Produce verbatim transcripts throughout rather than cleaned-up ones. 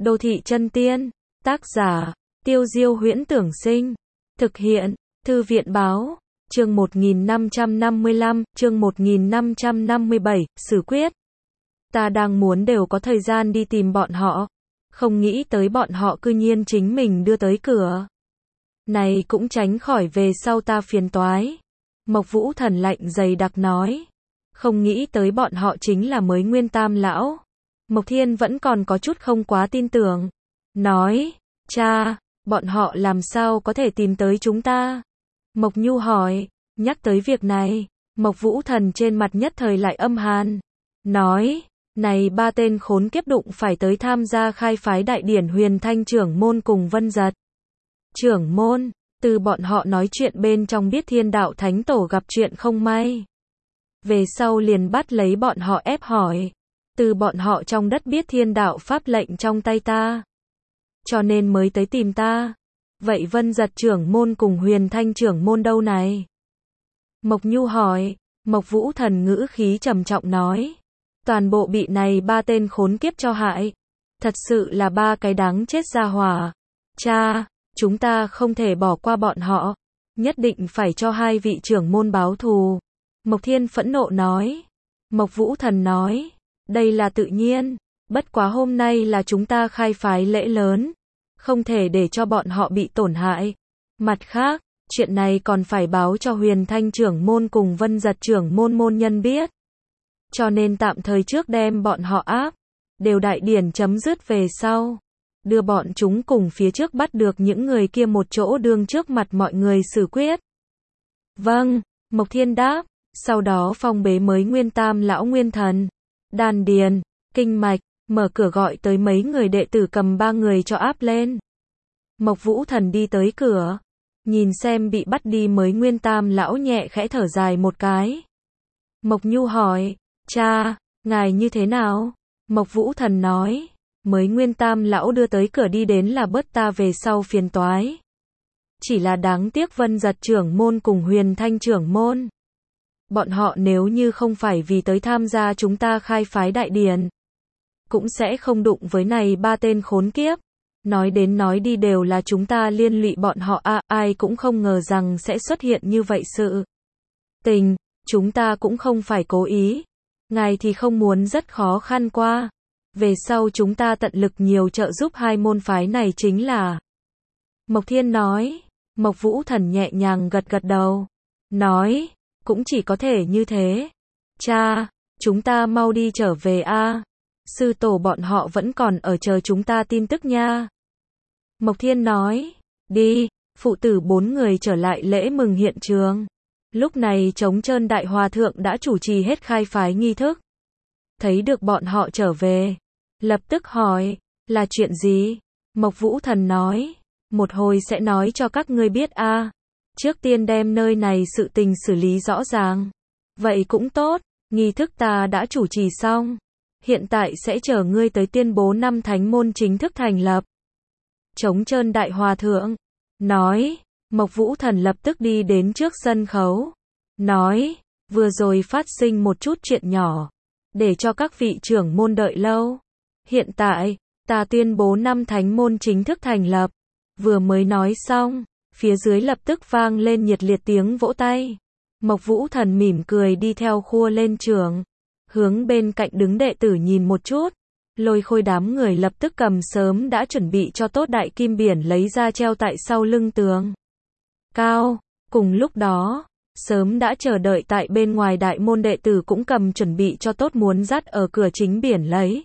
Đô thị chân tiên. Tác giả, Tiêu Diêu Huyễn Tưởng Sinh. Thực hiện, Thư viện Báo. Chương một nghìn năm trăm năm mươi lăm, chương một nghìn năm trăm năm mươi bảy, xử quyết. Ta đang muốn đều có thời gian đi tìm bọn họ. Không nghĩ tới bọn họ cư nhiên chính mình đưa tới cửa. Này cũng tránh khỏi về sau ta phiền toái. Mộc Vũ Thần lạnh dày đặc nói. Không nghĩ tới bọn họ chính là mới Nguyên Tam Lão. Mộc Thiên vẫn còn có chút không quá tin tưởng. Nói, cha, bọn họ làm sao có thể tìm tới chúng ta? Mộc Nhu hỏi, nhắc tới việc này, Mộc Vũ Thần trên mặt nhất thời lại âm hàn. Nói, này ba tên khốn kiếp đụng phải tới tham gia khai phái đại điển Huyền Thanh trưởng môn cùng Vân Giật. Trưởng môn, từ bọn họ nói chuyện bên trong biết Thiên Đạo Thánh Tổ gặp chuyện không may. Về sau liền bắt lấy bọn họ ép hỏi. Từ bọn họ trong đất biết Thiên Đạo Pháp lệnh trong tay ta. Cho nên mới tới tìm ta. Vậy Vân Giật trưởng môn cùng Huyền Thanh trưởng môn đâu này? Mộc Nhu hỏi. Mộc Vũ Thần ngữ khí trầm trọng nói. Toàn bộ bị này ba tên khốn kiếp cho hại. Thật sự là ba cái đáng chết ra hỏa. Cha, chúng ta không thể bỏ qua bọn họ. Nhất định phải cho hai vị trưởng môn báo thù. Mộc Thiên phẫn nộ nói. Mộc Vũ Thần nói. Đây là tự nhiên. Bất quá hôm nay là chúng ta khai phái lễ lớn. Không thể để cho bọn họ bị tổn hại. Mặt khác, chuyện này còn phải báo cho Huyền Thanh trưởng môn cùng Vân Giật trưởng môn môn nhân biết. Cho nên tạm thời trước đem bọn họ áp. Đều đại điển chấm dứt về sau. Đưa bọn chúng cùng phía trước bắt được những người kia một chỗ đương trước mặt mọi người xử quyết. Vâng, Mộc Thiên đáp. Sau đó phong bế mới Nguyên Tam Lão Nguyên Thần. Đan điền, kinh mạch, mở cửa gọi tới mấy người đệ tử cầm ba người cho áp lên. Mộc Vũ Thần đi tới cửa. Nhìn xem bị bắt đi mới Nguyên Tam Lão nhẹ khẽ thở dài một cái. Mộc Nhu hỏi, cha, ngài như thế nào? Mộc Vũ Thần nói, mới Nguyên Tam Lão đưa tới cửa đi đến là bớt ta về sau phiền toái. Chỉ là đáng tiếc Vân Giật trưởng môn cùng Huyền Thanh trưởng môn. Bọn họ nếu như không phải vì tới tham gia chúng ta khai phái đại điển, cũng sẽ không đụng với này ba tên khốn kiếp. Nói đến nói đi đều là chúng ta liên lụy bọn họ à, ai cũng không ngờ rằng sẽ xuất hiện như vậy sự tình, chúng ta cũng không phải cố ý. Ngài thì không muốn rất khó khăn qua. Về sau chúng ta tận lực nhiều trợ giúp hai môn phái này chính là. Mộc Thiên nói. Mộc Vũ Thần nhẹ nhàng gật gật đầu. Nói. Cũng chỉ có thể như thế. Cha, chúng ta mau đi trở về a. Sư tổ bọn họ vẫn còn ở chờ chúng ta tin tức nha. Mộc Thiên nói. Đi, phụ tử bốn người trở lại lễ mừng hiện trường. Lúc này Trống Trơn Đại Hòa Thượng đã chủ trì hết khai phái nghi thức. Thấy được bọn họ trở về. Lập tức hỏi, là chuyện gì? Mộc Vũ Thần nói. Một hồi sẽ nói cho các ngươi biết a. Trước tiên đem nơi này sự tình xử lý rõ ràng. Vậy cũng tốt, nghi thức ta đã chủ trì xong. Hiện tại sẽ chờ ngươi tới tuyên bố năm thánh môn chính thức thành lập. Trống Trơn Đại Hòa Thượng nói. Mộc Vũ Thần lập tức đi đến trước sân khấu. Nói, vừa rồi phát sinh một chút chuyện nhỏ. Để cho các vị trưởng môn đợi lâu. Hiện tại, ta tuyên bố năm thánh môn chính thức thành lập. Vừa mới nói xong. Phía dưới lập tức vang lên nhiệt liệt tiếng vỗ tay. Mộc Vũ Thần mỉm cười đi theo khua lên trường. Hướng bên cạnh đứng đệ tử nhìn một chút. Lôi Khôi đám người lập tức cầm sớm đã chuẩn bị cho tốt đại kim biển lấy ra treo tại sau lưng tường cao. Cùng lúc đó, sớm đã chờ đợi tại bên ngoài đại môn đệ tử cũng cầm chuẩn bị cho tốt muốn dắt ở cửa chính biển lấy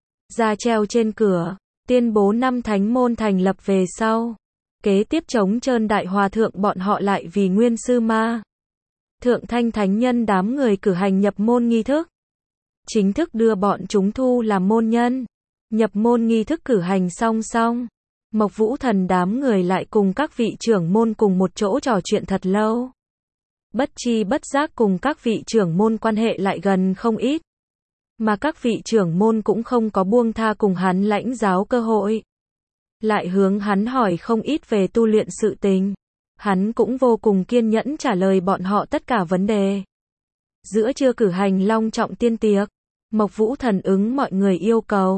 ra treo trên cửa. Tuyên bố năm thánh môn thành lập về sau. Kế tiếp Trống Trơn Đại Hòa Thượng bọn họ lại vì Nguyên Sư Ma Thượng Thanh Thánh Nhân đám người cử hành nhập môn nghi thức. Chính thức đưa bọn chúng thu làm môn nhân. Nhập môn nghi thức cử hành song song. Mộc Vũ Thần đám người lại cùng các vị trưởng môn cùng một chỗ trò chuyện thật lâu. Bất chi bất giác cùng các vị trưởng môn quan hệ lại gần không ít. Mà các vị trưởng môn cũng không có buông tha cùng hắn lãnh giáo cơ hội. Lại hướng hắn hỏi không ít về tu luyện sự tình. Hắn cũng vô cùng kiên nhẫn trả lời bọn họ tất cả vấn đề. Giữa trưa cử hành long trọng tiên tiệc. Mộc Vũ Thần ứng mọi người yêu cầu.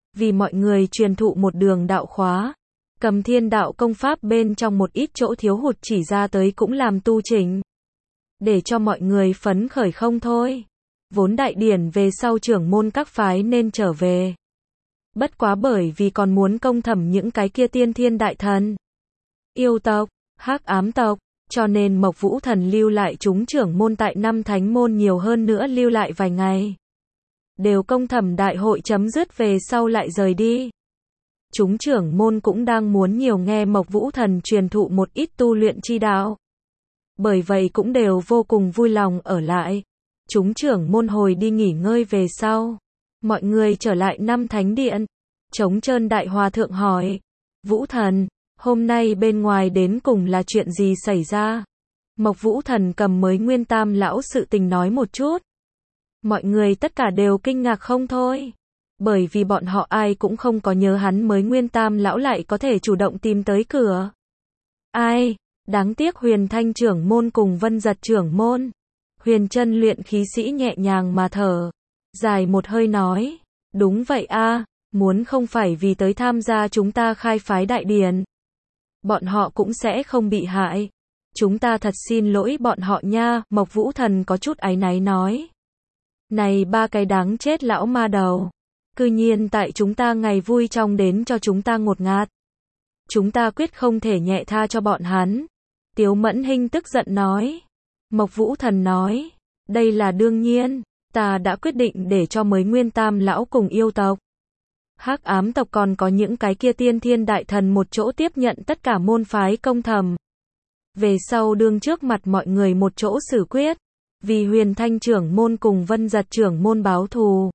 Vì mọi người truyền thụ một đường đạo khóa, cầm thiên đạo công pháp bên trong một ít chỗ thiếu hụt chỉ ra tới cũng làm tu chỉnh. Để cho mọi người phấn khởi không thôi. Vốn đại điển về sau trưởng môn các phái nên trở về. Bất quá bởi vì còn muốn công thẩm những cái kia tiên thiên đại thần, yêu tộc, hắc ám tộc, cho nên Mộc Vũ Thần lưu lại chúng trưởng môn tại năm thánh môn nhiều hơn nữa lưu lại vài ngày. Đều công thẩm đại hội chấm dứt về sau lại rời đi. Chúng trưởng môn cũng đang muốn nhiều nghe Mộc Vũ Thần truyền thụ một ít tu luyện chi đạo. Bởi vậy cũng đều vô cùng vui lòng ở lại. Chúng trưởng môn hồi đi nghỉ ngơi về sau. Mọi người trở lại năm thánh điện. Trống Trơn Đại Hòa Thượng hỏi. Vũ Thần, hôm nay bên ngoài đến cùng là chuyện gì xảy ra? Mộc Vũ Thần cầm mới Nguyên Tam lão sự tình nói một chút. Mọi người tất cả đều kinh ngạc không thôi. Bởi vì bọn họ ai cũng không có nhớ hắn mới Nguyên Tam lão lại có thể chủ động tìm tới cửa. Ai? Đáng tiếc Huyền Thanh trưởng môn cùng Vân Giật trưởng môn. Huyền Chân luyện khí sĩ nhẹ nhàng mà thở. Dài một hơi nói. Đúng vậy a, muốn không phải vì tới tham gia chúng ta khai phái đại điển, bọn họ cũng sẽ không bị hại. Chúng ta thật xin lỗi bọn họ nha, Mộc Vũ Thần có chút áy náy nói. Này ba cái đáng chết lão ma đầu. Cư nhiên tại chúng ta ngày vui trong đến cho chúng ta ngột ngạt. Chúng ta quyết không thể nhẹ tha cho bọn hắn. Tiếu Mẫn Hinh tức giận nói. Mộc Vũ Thần nói. Đây là đương nhiên. Ta đã quyết định để cho mới Nguyên Tam lão cùng yêu tộc, hắc ám tộc còn có những cái kia tiên thiên đại thần một chỗ tiếp nhận tất cả môn phái công thẩm. Về sau đương trước mặt mọi người một chỗ xử quyết. Vì Huyền Thanh trưởng môn cùng Vân Giật trưởng môn báo thù.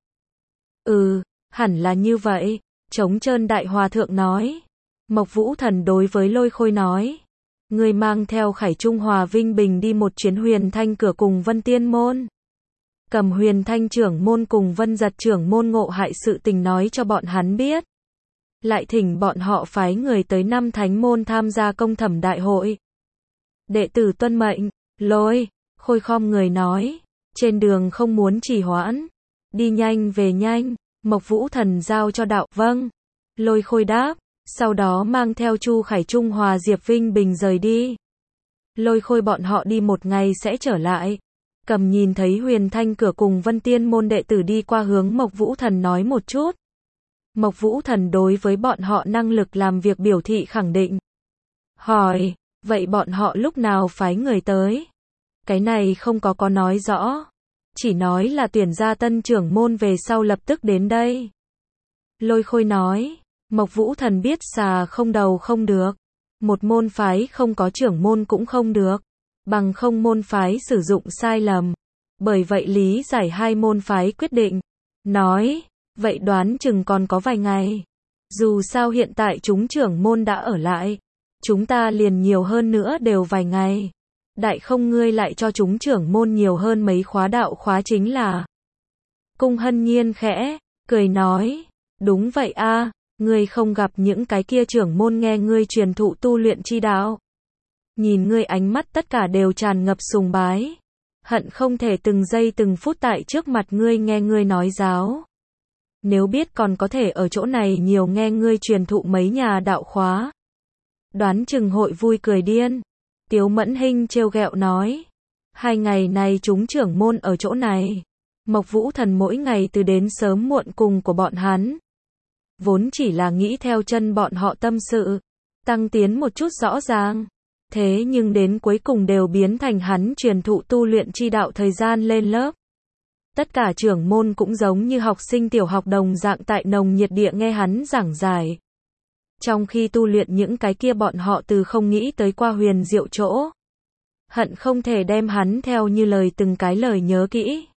Ừ, hẳn là như vậy. Trống Trơn Đại Hòa Thượng nói. Mộc Vũ Thần đối với Lôi Khôi nói. Người mang theo Khải Trung Hòa Vinh Bình đi một chuyến Huyền Thanh cửa cùng Vân Tiên môn. Cầm Huyền Thanh trưởng môn cùng Vân Giật trưởng môn ngộ hại sự tình nói cho bọn hắn biết. Lại thỉnh bọn họ phái người tới năm thánh môn tham gia công thẩm đại hội. Đệ tử tuân mệnh. Lôi Khôi khom người nói. Trên đường không muốn trì hoãn. Đi nhanh về nhanh. Mộc Vũ Thần giao cho đạo. Vâng. Lôi Khôi đáp. Sau đó mang theo Chu Khải Trung Hòa Diệp Vinh Bình rời đi. Lôi Khôi bọn họ đi một ngày sẽ trở lại. Cầm nhìn thấy Huyền Thanh cửa cùng Vân Tiên môn đệ tử đi qua hướng Mộc Vũ Thần nói một chút. Mộc Vũ Thần đối với bọn họ năng lực làm việc biểu thị khẳng định. Hỏi, vậy bọn họ lúc nào phái người tới? Cái này không có có nói rõ. Chỉ nói là tuyển ra tân trưởng môn về sau lập tức đến đây. Lôi Khôi nói, Mộc Vũ Thần biết xà không đầu không được. Một môn phái không có trưởng môn cũng không được. Bằng không môn phái sử dụng sai lầm. Bởi vậy lý giải hai môn phái quyết định. Nói, vậy đoán chừng còn có vài ngày. Dù sao hiện tại chúng trưởng môn đã ở lại. Chúng ta liền nhiều hơn nữa đều vài ngày. Đại không ngươi lại cho chúng trưởng môn nhiều hơn mấy khóa đạo khóa chính là. Cung Hân Nhiên khẽ, cười nói. Đúng vậy a, ngươi không gặp những cái kia trưởng môn nghe ngươi truyền thụ tu luyện chi đạo. Nhìn ngươi ánh mắt tất cả đều tràn ngập sùng bái. Hận không thể từng giây từng phút tại trước mặt ngươi nghe ngươi nói giáo. Nếu biết còn có thể ở chỗ này nhiều nghe ngươi truyền thụ mấy nhà đạo khóa. Đoán chừng hội vui cười điên. Tiếu Mẫn Hinh trêu ghẹo nói. Hai ngày này chúng trưởng môn ở chỗ này. Mộc Vũ Thần mỗi ngày từ đến sớm muộn cùng của bọn hắn. Vốn chỉ là nghĩ theo chân bọn họ tâm sự. Tăng tiến một chút rõ ràng. Thế nhưng đến cuối cùng đều biến thành hắn truyền thụ tu luyện chi đạo thời gian lên lớp. Tất cả trưởng môn cũng giống như học sinh tiểu học đồng dạng tại nồng nhiệt địa nghe hắn giảng giải. Trong khi tu luyện những cái kia bọn họ từ không nghĩ tới qua huyền diệu chỗ. Hận không thể đem hắn theo như lời từng cái lời nhớ kỹ.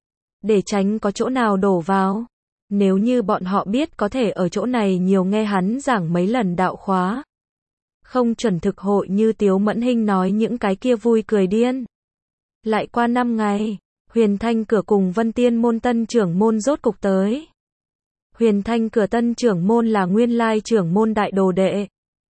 Để tránh có chỗ nào đổ vào. Nếu như bọn họ biết có thể ở chỗ này nhiều nghe hắn giảng mấy lần đạo khóa. Không chuẩn thực hội như Tiếu Mẫn Hinh nói những cái kia vui cười điên. Lại qua năm ngày, Huyền Thanh cửa cùng Vân Tiên môn tân trưởng môn rốt cục tới. Huyền Thanh cửa tân trưởng môn là nguyên lai trưởng môn đại đồ đệ.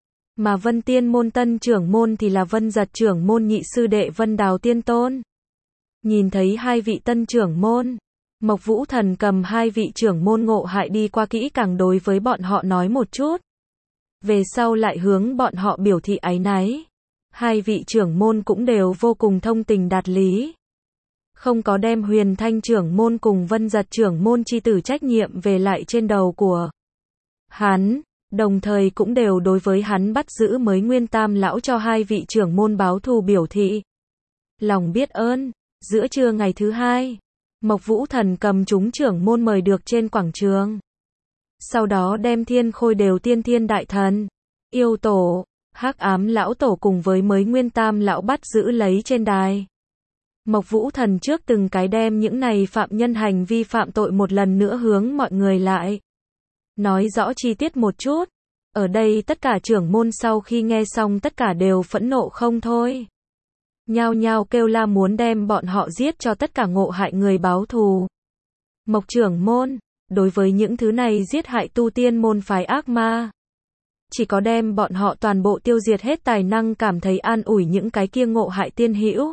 Mà Vân Tiên môn tân trưởng môn thì là Vân Giật trưởng môn nhị sư đệ Vân Đào Tiên Tôn. Nhìn thấy hai vị tân trưởng môn, Mộc Vũ Thần cầm hai vị trưởng môn ngộ hại đi qua kỹ càng đối với bọn họ nói một chút. Về sau lại hướng bọn họ biểu thị áy náy. Hai vị trưởng môn cũng đều vô cùng thông tình đạt lý. Không có đem Huyền Thanh trưởng môn cùng Vân Giật trưởng môn chi tử trách nhiệm về lại trên đầu của hắn, đồng thời cũng đều đối với hắn bắt giữ mới Nguyên Tam lão cho hai vị trưởng môn báo thù biểu thị lòng biết ơn. Giữa trưa ngày thứ hai, Mộc Vũ Thần cầm chúng trưởng môn mời được trên quảng trường. Sau đó đem Thiên Khôi đều tiên thiên đại thần, yêu tổ, Hắc Ám lão tổ cùng với mới Nguyên Tam lão bắt giữ lấy trên đài. Mộc Vũ Thần trước từng cái đem những này phạm nhân hành vi phạm tội một lần nữa hướng mọi người lại nói rõ chi tiết một chút. Ở đây tất cả trưởng môn sau khi nghe xong tất cả đều phẫn nộ không thôi. Nhao nhao kêu la muốn đem bọn họ giết cho tất cả ngộ hại người báo thù. Mộc trưởng môn, đối với những thứ này giết hại tu tiên môn phái ác ma, chỉ có đem bọn họ toàn bộ tiêu diệt hết tài năng cảm thấy an ủi những cái kia ngộ hại tiên hữu.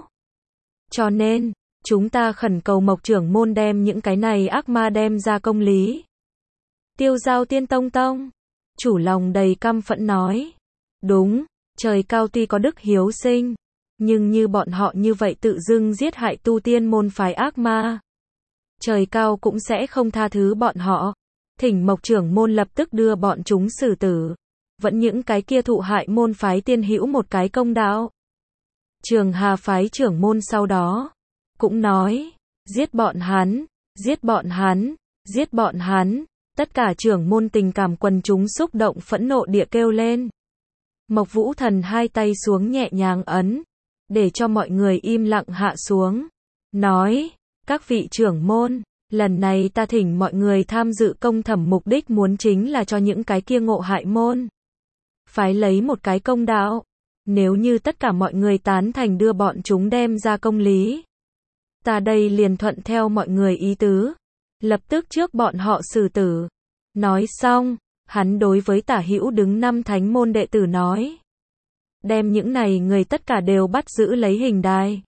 Cho nên, chúng ta khẩn cầu Mộc trưởng môn đem những cái này ác ma đem ra công lý. Tiêu Giao Tiên Tông Tông, chủ lòng đầy căm phẫn nói. Đúng, trời cao tuy có đức hiếu sinh, nhưng như bọn họ như vậy tự dưng giết hại tu tiên môn phái ác ma, trời cao cũng sẽ không tha thứ bọn họ. Thỉnh Mộc trưởng môn lập tức đưa bọn chúng xử tử. Vẫn những cái kia thụ hại môn phái tiên hữu một cái công đạo. Trường Hà phái trưởng môn sau đó cũng nói, giết bọn hắn, giết bọn hắn, giết bọn hắn. Tất cả trưởng môn tình cảm quần chúng xúc động phẫn nộ địa kêu lên. Mộc Vũ Thần hai tay xuống nhẹ nhàng ấn, để cho mọi người im lặng hạ xuống. Nói, các vị trưởng môn, lần này ta thỉnh mọi người tham dự công thẩm mục đích muốn chính là cho những cái kia ngộ hại môn phái lấy một cái công đạo. Nếu như tất cả mọi người tán thành đưa bọn chúng đem ra công lý, ta đây liền thuận theo mọi người ý tứ, lập tức trước bọn họ xử tử. Nói xong, hắn đối với Tả Hữu đứng năm thánh môn đệ tử nói, đem những này người tất cả đều bắt giữ lấy hình đài.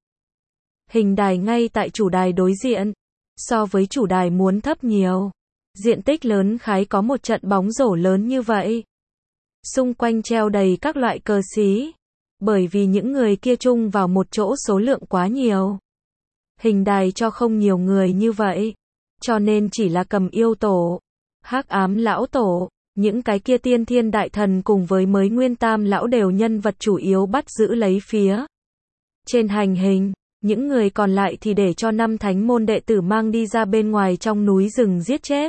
Hình đài ngay tại chủ đài đối diện, so với chủ đài muốn thấp nhiều. Diện tích lớn khái có một trận bóng rổ lớn như vậy. Xung quanh treo đầy các loại cờ xí, bởi vì những người kia chung vào một chỗ số lượng quá nhiều. Hình đài cho không nhiều người như vậy, cho nên chỉ là cầm yêu tổ, Hắc Ám lão tổ, những cái kia tiên thiên đại thần cùng với mới Nguyên Tam lão đều nhân vật chủ yếu bắt giữ lấy phía trên hành hình. Những người còn lại thì để cho năm thánh môn đệ tử mang đi ra bên ngoài trong núi rừng giết chết.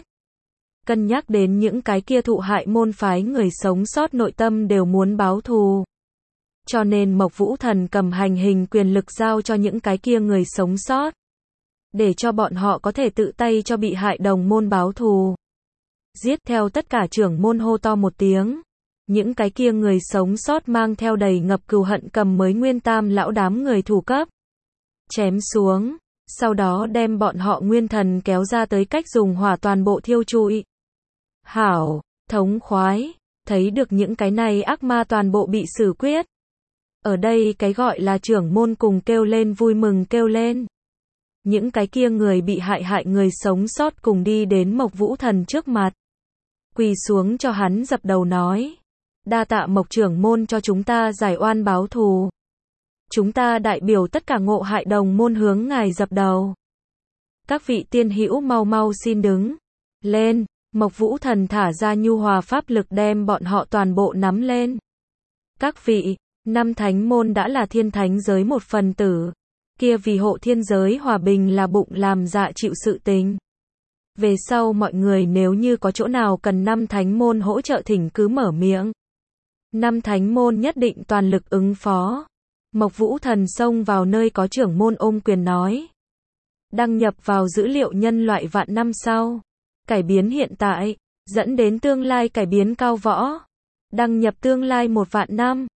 Cân nhắc đến những cái kia thụ hại môn phái người sống sót nội tâm đều muốn báo thù, cho nên Mộc Vũ Thần cầm hành hình quyền lực giao cho những cái kia người sống sót, để cho bọn họ có thể tự tay cho bị hại đồng môn báo thù. Giết theo tất cả trưởng môn hô to một tiếng. Những cái kia người sống sót mang theo đầy ngập cừu hận cầm mới Nguyên Tam lão đám người thủ cấp chém xuống, sau đó đem bọn họ nguyên thần kéo ra tới cách dùng hỏa toàn bộ thiêu trụi. Hảo, thống khoái, thấy được những cái này ác ma toàn bộ bị xử quyết. Ở đây cái gọi là trưởng môn cùng kêu lên vui mừng kêu lên. Những cái kia người bị hại hại người sống sót cùng đi đến Mộc Vũ Thần trước mặt, quỳ xuống cho hắn dập đầu nói, đa tạ Mộc trưởng môn cho chúng ta giải oan báo thù. Chúng ta đại biểu tất cả ngộ hại đồng môn hướng ngài dập đầu. Các vị tiên hữu mau mau xin đứng lên. Mộc Vũ Thần thả ra nhu hòa pháp lực đem bọn họ toàn bộ nắm lên. Các vị, năm thánh môn đã là thiên thánh giới một phần tử, kia vì hộ thiên giới hòa bình là bụng làm dạ chịu sự tình. Về sau mọi người nếu như có chỗ nào cần năm thánh môn hỗ trợ thỉnh cứ mở miệng. Năm thánh môn nhất định toàn lực ứng phó. Mộc Vũ Thần xông vào nơi có trưởng môn ôm quyền nói. Đăng nhập vào dữ liệu nhân loại vạn năm sau. Cải biến hiện tại, dẫn đến tương lai cải biến cao võ. Đăng nhập tương lai một vạn năm.